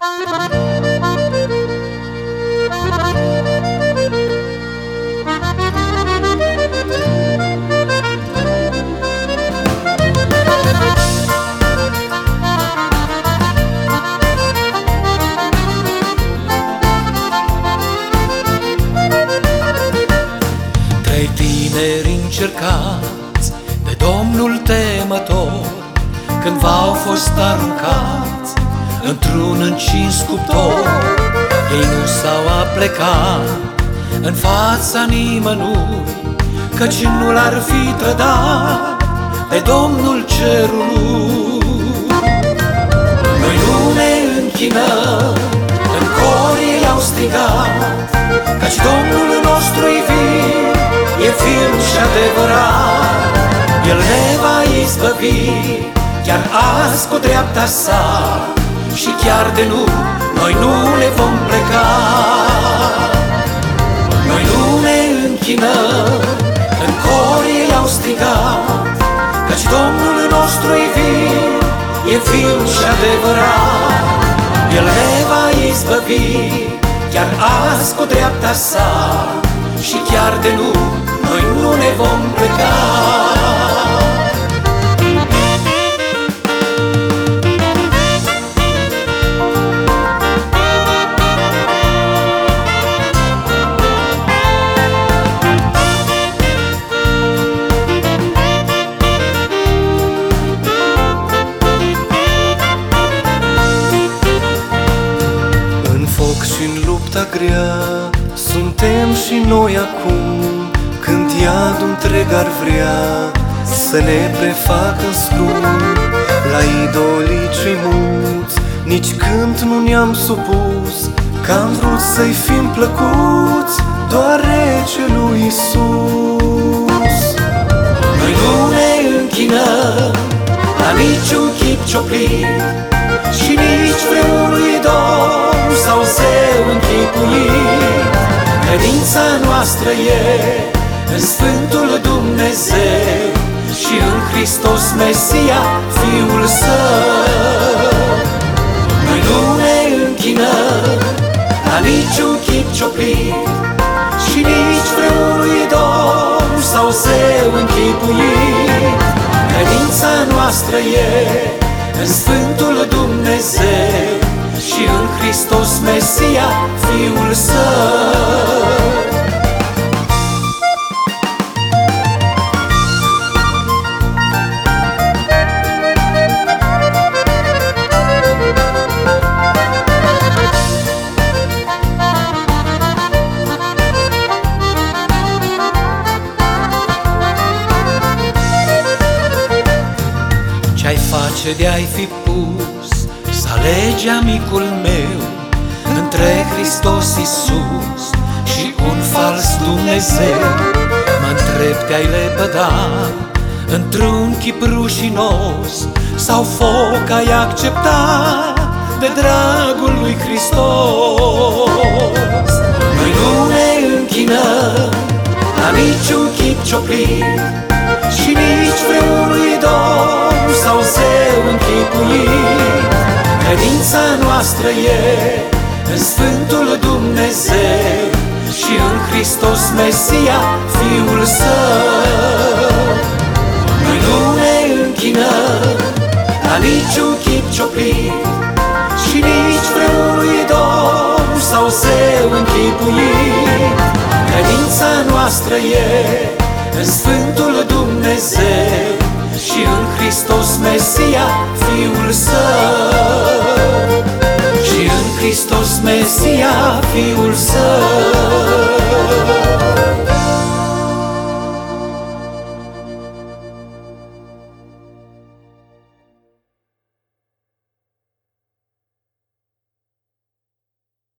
Trei tineri încercați de Domnul temător, cândva au fost aruncați într-un încins cuptor. Ei nu s-au aplecat în fața nimănui, căci nu l-ar fi trădat de Domnul cerului. Noi nu ne închinăm, în cor ei au strigat, căci Domnul nostru-i viu, e fiu și adevărat. El ne va izbăvi chiar azi cu dreapta sa, și chiar de nu, noi nu ne vom pleca. Noi nu ne închinăm, în cor ei au strigat, căci Domnul nostru-i viu, e fiu și adevărat. El ne va izbăvi chiar azi cu dreapta sa, și chiar de nu, noi nu ne vom pleca. În foc și-n lupta grea suntem și noi acum, când iadul întreg ar vrea să ne prefacă scrum. La idolii cei mulți nici când nu ne-am supus, că am vrut să-i fim plăcuți doar recelui Iisus. Noi nu ne închinăm la niciun chip cioplit și nici vreunui domn sau zeu închipuit. Credința noastră e în Sfântul Dumnezeu și în Hristos Mesia, Fiul Său. Noi nu ne închinăm la niciun chip cioplit și nici vreunui domn sau zeu închipuit. Credința noastră e în Sfântul Dumnezeu și în Hristos Mesia, Fiul Său. Ce-ai face de-ai fi pus să alegi, amicul meu, între Hristos Iisus și un fals Dumnezeu? Mă întreb, te-ai lepăda într-un chip rușinos sau foc ai accepta de dragul lui Hristos? Noi nu ne închinăm la niciun chip cioplit și nici vreunui domn sau zeu închipuit. Credința noastră e în Sfântul Dumnezeu și în Hristos Mesia, Fiul Său. Noi nu ne închinăm la niciun chip cioplit și nici vreunui domn sau zeu închipuit. Credința noastră e în Sfântul Dumnezeu și în Hristos Mesia, Fiul Său. Și în Hristos Mesia, Fiul Său.